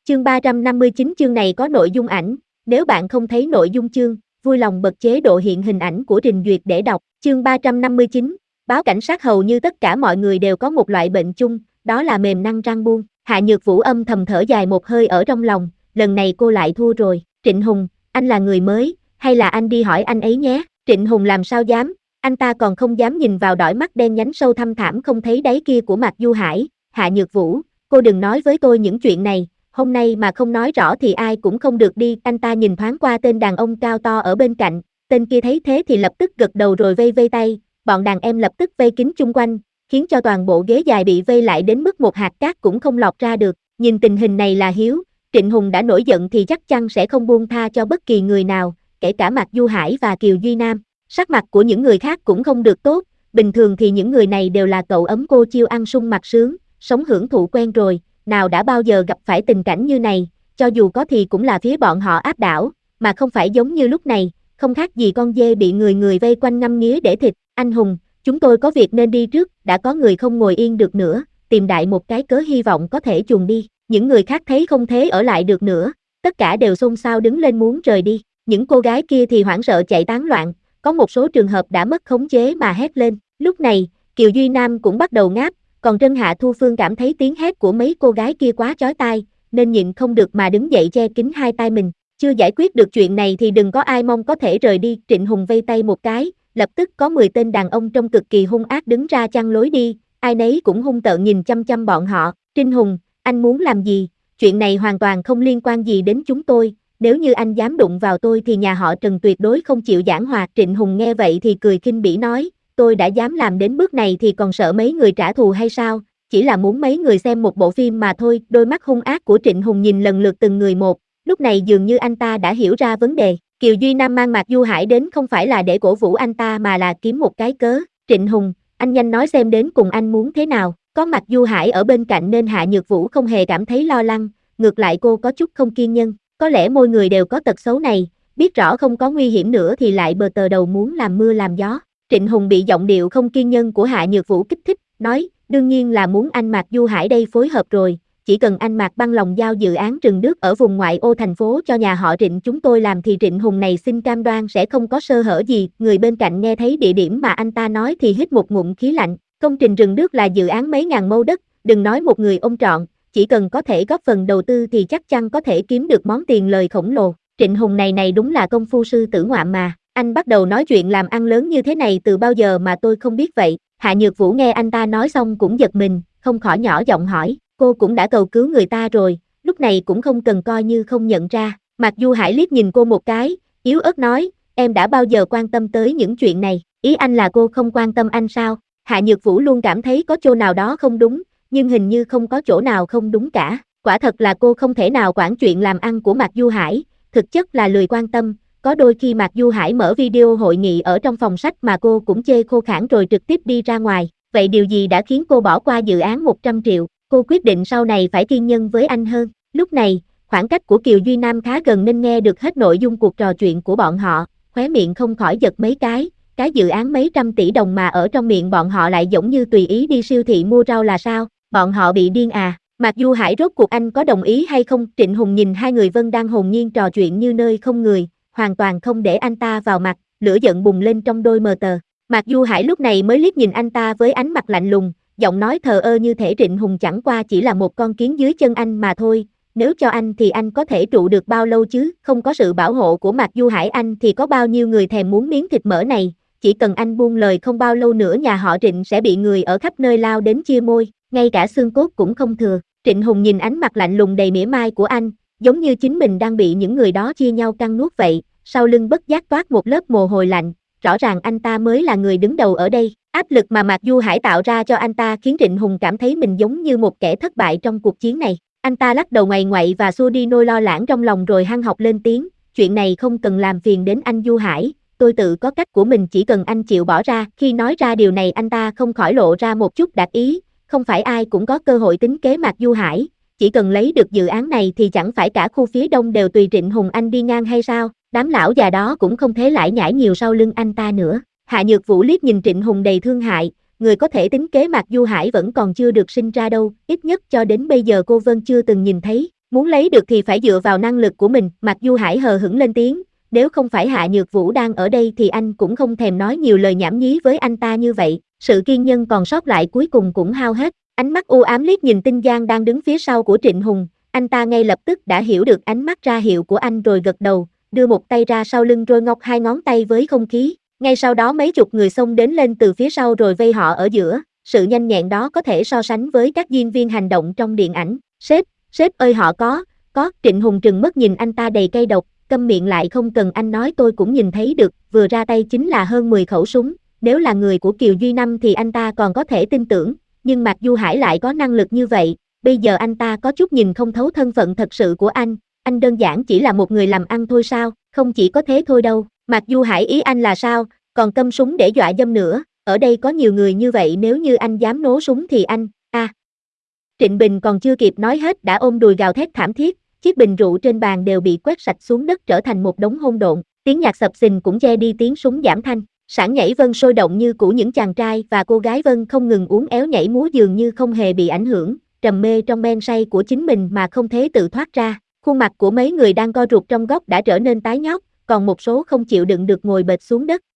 Chương 359 chương này có nội dung ảnh, nếu bạn không thấy nội dung chương, vui lòng bật chế độ hiện hình ảnh của trình duyệt để đọc. Chương 359, báo cảnh sát hầu như tất cả mọi người đều có một loại bệnh chung, đó là mềm năng răng buông. Hạ Nhược Vũ âm thầm thở dài một hơi ở trong lòng, lần này cô lại thua rồi. Trịnh Hùng, anh là người mới, hay là anh đi hỏi anh ấy nhé? Trịnh Hùng làm sao dám, anh ta còn không dám nhìn vào đôi mắt đen nhánh sâu thăm thẳm không thấy đáy kia của Mạc Du Hải. Hạ Nhược Vũ, cô đừng nói với tôi những chuyện này, hôm nay mà không nói rõ thì ai cũng không được đi. Anh ta nhìn thoáng qua tên đàn ông cao to ở bên cạnh, tên kia thấy thế thì lập tức gật đầu rồi vây vây tay, bọn đàn em lập tức vây kín chung quanh, khiến cho toàn bộ ghế dài bị vây lại đến mức một hạt cát cũng không lọt ra được. Nhìn tình hình này là hiếu, Trịnh Hùng đã nổi giận thì chắc chắn sẽ không buông tha cho bất kỳ người nào, kể cả Mạc Du Hải và Kiều Duy Nam. Sắc mặt của những người khác cũng không được tốt, bình thường thì những người này đều là cậu ấm cô chiêu ăn sung mặc sướng, sống hưởng thụ quen rồi, nào đã bao giờ gặp phải tình cảnh như này, cho dù có thì cũng là phía bọn họ áp đảo, mà không phải giống như lúc này, không khác gì con dê bị người vây quanh ngắm nghía để thịt. Anh Hùng, chúng tôi có việc nên đi trước, đã có người không ngồi yên được nữa, tìm đại một cái cớ hy vọng có thể chuồn đi. Những người khác thấy không thế ở lại được nữa, tất cả đều xôn xao đứng lên muốn rời đi. Những cô gái kia thì hoảng sợ chạy tán loạn, có một số trường hợp đã mất khống chế mà hét lên. Lúc này, Kiều Duy Nam cũng bắt đầu ngáp, còn Trân Hạ Thu Phương cảm thấy tiếng hét của mấy cô gái kia quá chói tai, nên nhịn không được mà đứng dậy che kín hai tai mình. Chưa giải quyết được chuyện này thì đừng có ai mong có thể rời đi. Trịnh Hùng vây tay một cái, lập tức có 10 tên đàn ông trông cực kỳ hung ác đứng ra chặn lối đi, ai nấy cũng hung tợn nhìn chăm chăm bọn họ. Trịnh Hùng, anh muốn làm gì? Chuyện này hoàn toàn không liên quan gì đến chúng tôi, nếu như anh dám đụng vào tôi thì nhà họ Trần tuyệt đối không chịu giảng hòa. Trịnh Hùng nghe vậy thì cười khinh bỉ nói, tôi đã dám làm đến bước này thì còn sợ mấy người trả thù hay sao? Chỉ là muốn mấy người xem một bộ phim mà thôi. Đôi mắt hung ác của Trịnh Hùng nhìn lần lượt từng người một, lúc này dường như anh ta đã hiểu ra vấn đề. Kiều Duy Nam mang Mạc Du Hải đến không phải là để cổ vũ anh ta mà là kiếm một cái cớ. Trịnh Hùng, anh nhanh nói xem đến cùng anh muốn thế nào. Có Mạc Du Hải ở bên cạnh nên Hạ Nhược Vũ không hề cảm thấy lo lắng, ngược lại cô có chút không kiên nhẫn. Có lẽ mỗi người đều có tật xấu này, biết rõ không có nguy hiểm nữa thì lại bờ tờ đầu muốn làm mưa làm gió. Trịnh Hùng bị giọng điệu không kiên nhẫn của Hạ Nhược Vũ kích thích, nói, đương nhiên là muốn anh Mạc Du Hải đây phối hợp rồi, chỉ cần anh Mạc băng lòng giao dự án rừng đước ở vùng ngoại ô thành phố cho nhà họ Trịnh chúng tôi làm thì Trịnh Hùng này xin cam đoan sẽ không có sơ hở gì. Người bên cạnh nghe thấy địa điểm mà anh ta nói thì hít một ngụm khí lạnh. Công trình rừng đước là dự án mấy ngàn mẫu đất, đừng nói một người ôm trọn, chỉ cần có thể góp phần đầu tư thì chắc chắn có thể kiếm được món tiền lời khổng lồ. Trịnh Hùng này đúng là công phu sư tử ngoạm mà, anh bắt đầu nói chuyện làm ăn lớn như thế này từ bao giờ mà tôi không biết vậy. Hạ Nhược Vũ nghe anh ta nói xong cũng giật mình, không khỏi nhỏ giọng hỏi, cô cũng đã cầu cứu người ta rồi, lúc này cũng không cần coi như không nhận ra. Mạc Du Hải liếc nhìn cô một cái, yếu ớt nói, em đã bao giờ quan tâm tới những chuyện này, ý anh là cô không quan tâm anh sao? Hạ Nhược Vũ luôn cảm thấy có chỗ nào đó không đúng, nhưng hình như không có chỗ nào không đúng cả. Quả thật là cô không thể nào quản chuyện làm ăn của Mạc Du Hải, thực chất là lười quan tâm. Có đôi khi Mạc Du Hải mở video hội nghị ở trong phòng sách mà cô cũng chê khô khản rồi trực tiếp đi ra ngoài. Vậy điều gì đã khiến cô bỏ qua dự án 100 triệu? Cô quyết định sau này phải kiên nhẫn với anh hơn. Lúc này, khoảng cách của Kiều Duy Nam khá gần nên nghe được hết nội dung cuộc trò chuyện của bọn họ, khóe miệng không khỏi giật mấy cái dự án mấy trăm tỷ đồng mà ở trong miệng bọn họ lại giống như tùy ý đi siêu thị mua rau là sao? Bọn họ bị điên à? Mạc Du Hải rốt cuộc anh có đồng ý hay không? Trịnh Hùng nhìn hai người Vân đang hồn nhiên trò chuyện như nơi không người, hoàn toàn không để anh ta vào mặt, lửa giận bùng lên trong đôi mờ tờ. Mạc Du Hải lúc này mới liếc nhìn anh ta với ánh mặt lạnh lùng, giọng nói thờ ơ như thể Trịnh Hùng chẳng qua chỉ là một con kiến dưới chân anh mà thôi. Nếu cho anh thì anh có thể trụ được bao lâu chứ? Không có sự bảo hộ của Mạc Du Hải anh thì có bao nhiêu người thèm muốn miếng thịt mỡ này? Chỉ cần anh buông lời không bao lâu nữa nhà họ Trịnh sẽ bị người ở khắp nơi lao đến chia môi, ngay cả xương cốt cũng không thừa. Trịnh Hùng nhìn ánh mặt lạnh lùng đầy mỉa mai của anh, giống như chính mình đang bị những người đó chia nhau cắn nuốt vậy, sau lưng bất giác toát một lớp mồ hôi lạnh, rõ ràng anh ta mới là người đứng đầu ở đây. Áp lực mà Mạc Du Hải tạo ra cho anh ta khiến Trịnh Hùng cảm thấy mình giống như một kẻ thất bại trong cuộc chiến này. Anh ta lắc đầu ngoại ngoại và xua đi nỗi lo lắng trong lòng rồi hăng học lên tiếng, chuyện này không cần làm phiền đến anh Du Hải, tôi tự có cách của mình chỉ cần anh chịu bỏ ra. Khi nói ra điều này anh ta không khỏi lộ ra một chút đắc ý, không phải ai cũng có cơ hội tính kế Mạc Du Hải, chỉ cần lấy được dự án này thì chẳng phải cả khu phía đông đều tùy Trịnh Hùng anh đi ngang hay sao? Đám lão già đó cũng không thể lải nhải nhiều sau lưng anh ta nữa. Hạ Nhược Vũ liếc nhìn Trịnh Hùng đầy thương hại, người có thể tính kế Mạc Du Hải vẫn còn chưa được sinh ra đâu, ít nhất cho đến bây giờ cô Vân chưa từng nhìn thấy. Muốn lấy được thì phải dựa vào năng lực của mình, Mạc Du Hải hờ hững lên tiếng, nếu không phải Hạ Nhược Vũ đang ở đây thì anh cũng không thèm nói nhiều lời nhảm nhí với anh ta như vậy, sự kiên nhẫn còn sót lại cuối cùng cũng hao hết, ánh mắt u ám liếc nhìn Tinh Giang đang đứng phía sau của Trịnh Hùng, anh ta ngay lập tức đã hiểu được ánh mắt ra hiệu của anh rồi gật đầu, đưa một tay ra sau lưng rồi ngọc hai ngón tay với không khí, ngay sau đó mấy chục người xông đến lên từ phía sau rồi vây họ ở giữa, sự nhanh nhẹn đó có thể so sánh với các diễn viên hành động trong điện ảnh, sếp ơi họ có, Trịnh Hùng trừng mắt nhìn anh ta đầy cay độc, câm miệng lại không cần anh nói tôi cũng nhìn thấy được, vừa ra tay chính là hơn 10 khẩu súng, nếu là người của Kiều Duy Năm thì anh ta còn có thể tin tưởng, nhưng Mạc Du Hải lại có năng lực như vậy, bây giờ anh ta có chút nhìn không thấu thân phận thật sự của anh đơn giản chỉ là một người làm ăn thôi sao, không chỉ có thế thôi đâu, Mạc Du Hải ý anh là sao, còn câm súng để dọa dâm nữa, ở đây có nhiều người như vậy nếu như anh dám nổ súng thì anh, Trịnh Bình còn chưa kịp nói hết đã ôm đùi gào thét thảm thiết, chiếc bình rượu trên bàn đều bị quét sạch xuống đất trở thành một đống hỗn độn, tiếng nhạc sập sình cũng che đi tiếng súng giảm thanh, sảng nhảy vân sôi động như cũ những chàng trai và cô gái vân không ngừng uốn éo nhảy múa dường như không hề bị ảnh hưởng, trầm mê trong men say của chính mình mà không thể tự thoát ra, khuôn mặt của mấy người đang co rụt trong góc đã trở nên tái nhợt, còn một số không chịu đựng được ngồi bệt xuống đất,